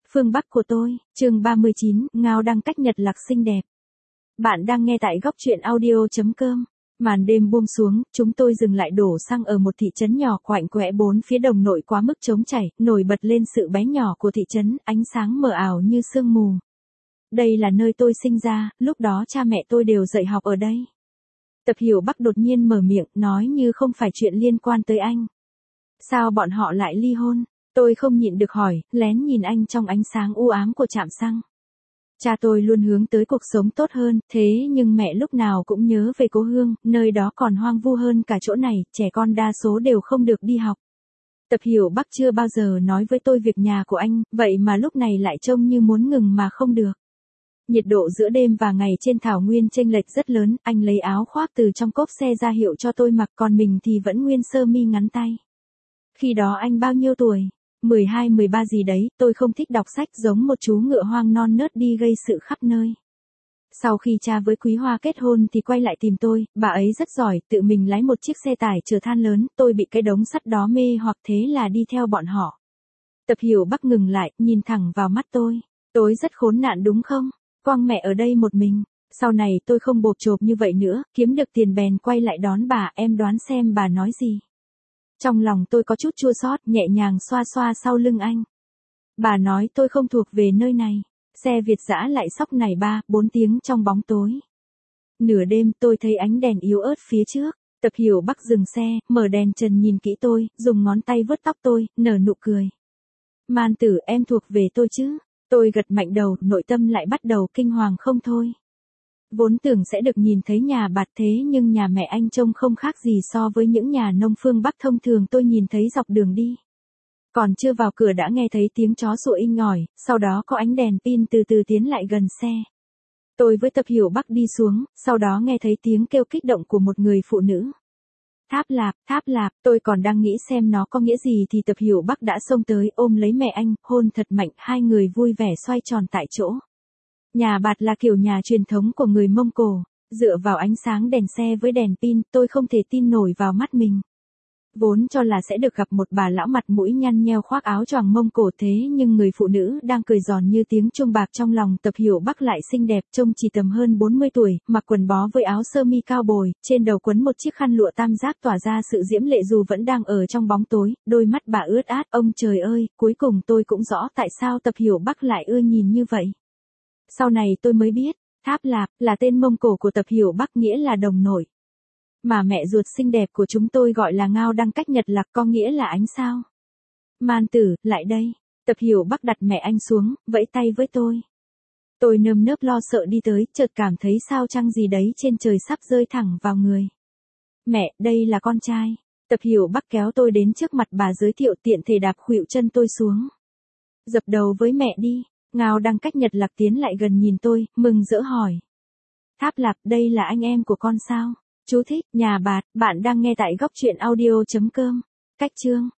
Phương Bắc của tôi, chương 39, Ngao đăng cách nhật lạc xinh đẹp. Bạn đang nghe tại góc truyện audio.com. Màn đêm buông xuống, chúng tôi dừng lại đổ xăng ở một thị trấn nhỏ quạnh quẽ bốn phía đồng nội quá mức trống chảy, nổi bật lên sự bé nhỏ của thị trấn, ánh sáng mờ ảo như sương mù. Đây là nơi tôi sinh ra, lúc đó cha mẹ tôi đều dạy học ở đây. Tập Hiểu Bắc đột nhiên mở miệng, nói như không phải chuyện liên quan tới anh. Sao bọn họ lại ly hôn? Tôi không nhịn được hỏi, lén nhìn anh trong ánh sáng u ám của trạm xăng. Cha tôi luôn hướng tới cuộc sống tốt hơn, thế nhưng mẹ lúc nào cũng nhớ về cố hương, nơi đó còn hoang vu hơn cả chỗ này, trẻ con đa số đều không được đi học. Tập Hiểu Bắc chưa bao giờ nói với tôi việc nhà của anh, vậy mà lúc này lại trông như muốn ngừng mà không được. Nhiệt độ giữa đêm và ngày trên thảo nguyên chênh lệch rất lớn, anh lấy áo khoác từ trong cốp xe ra hiệu cho tôi mặc, còn mình thì vẫn nguyên sơ mi ngắn tay. Khi đó anh bao nhiêu tuổi? 12, 13 gì đấy, tôi không thích đọc sách, giống một chú ngựa hoang non nớt đi gây sự khắp nơi. Sau khi cha với Quý Hoa kết hôn thì quay lại tìm tôi, bà ấy rất giỏi, tự mình lái một chiếc xe tải chở than lớn, tôi bị cái đống sắt đó mê hoặc thế là đi theo bọn họ. Tập Hiểu Bắc ngừng lại, nhìn thẳng vào mắt tôi. Tôi rất khốn nạn đúng không? Quang mẹ ở đây một mình. Sau này tôi không bộp chộp như vậy nữa, kiếm được tiền bèn quay lại đón bà, em đoán xem bà nói gì. Trong lòng tôi có chút chua xót, nhẹ nhàng xoa xoa sau lưng anh. Bà nói tôi không thuộc về nơi này. Xe Việt dã lại sóc nảy 3-4 tiếng trong bóng tối. Nửa đêm tôi thấy ánh đèn yếu ớt phía trước. Tập Hiểu Bắc dừng xe, mở đèn trần nhìn kỹ tôi, dùng ngón tay vuốt tóc tôi, nở nụ cười. Man tử, em thuộc về tôi chứ? Tôi gật mạnh đầu, nội tâm lại bắt đầu kinh hoàng không thôi. Vốn tưởng sẽ được nhìn thấy nhà bạt thế nhưng nhà mẹ anh trông không khác gì so với những nhà nông phương Bắc thông thường tôi nhìn thấy dọc đường đi. Còn chưa vào cửa đã nghe thấy tiếng chó sủa inh ỏi, sau đó có ánh đèn pin từ từ tiến lại gần xe. Tôi với Tập Hiểu Bắc đi xuống, sau đó nghe thấy tiếng kêu kích động của một người phụ nữ. Tháp lạp, tôi còn đang nghĩ xem nó có nghĩa gì thì Tập Hiểu Bắc đã xông tới ôm lấy mẹ anh, hôn thật mạnh, hai người vui vẻ xoay tròn tại chỗ. Nhà bạt là kiểu nhà truyền thống của người Mông Cổ, dựa vào ánh sáng đèn xe với đèn pin, tôi không thể tin nổi vào mắt mình. Vốn cho là sẽ được gặp một bà lão mặt mũi nhăn nheo khoác áo choàng Mông Cổ thế nhưng người phụ nữ đang cười giòn như tiếng chuông bạc trong lòng Tập Hiểu Bắc lại xinh đẹp, trông chỉ tầm hơn 40 tuổi, mặc quần bó với áo sơ mi cao bồi, trên đầu quấn một chiếc khăn lụa tam giác tỏa ra sự diễm lệ dù vẫn đang ở trong bóng tối, đôi mắt bà ướt át, ông trời ơi, cuối cùng tôi cũng rõ tại sao Tập Hiểu Bắc lại ưa nhìn như vậy. Sau này tôi mới biết, Tháp Lạp là tên Mông Cổ của Tập Hiểu Bắc, nghĩa là đồng nội. Mà mẹ ruột xinh đẹp của chúng tôi gọi là Ngao đăng cách nhật lạc, có nghĩa là ánh sao. Man tử, lại đây. Tập Hiểu Bắc đặt mẹ anh xuống, vẫy tay với tôi. Tôi nơm nớp lo sợ đi tới, chợt cảm thấy sao trăng gì đấy trên trời sắp rơi thẳng vào người. Mẹ, đây là con trai. Tập Hiểu Bắc kéo tôi đến trước mặt bà giới thiệu, tiện thể đạp khuỵu chân tôi xuống. Dập đầu với mẹ đi. Ngao đăng cách nhật lạc tiến lại gần nhìn tôi, mừng rỡ hỏi. Tháp Lạp, đây là anh em của con sao? Chú thích, nhà bạt, bạn đang nghe tại góc truyện audio.com. Cách chương.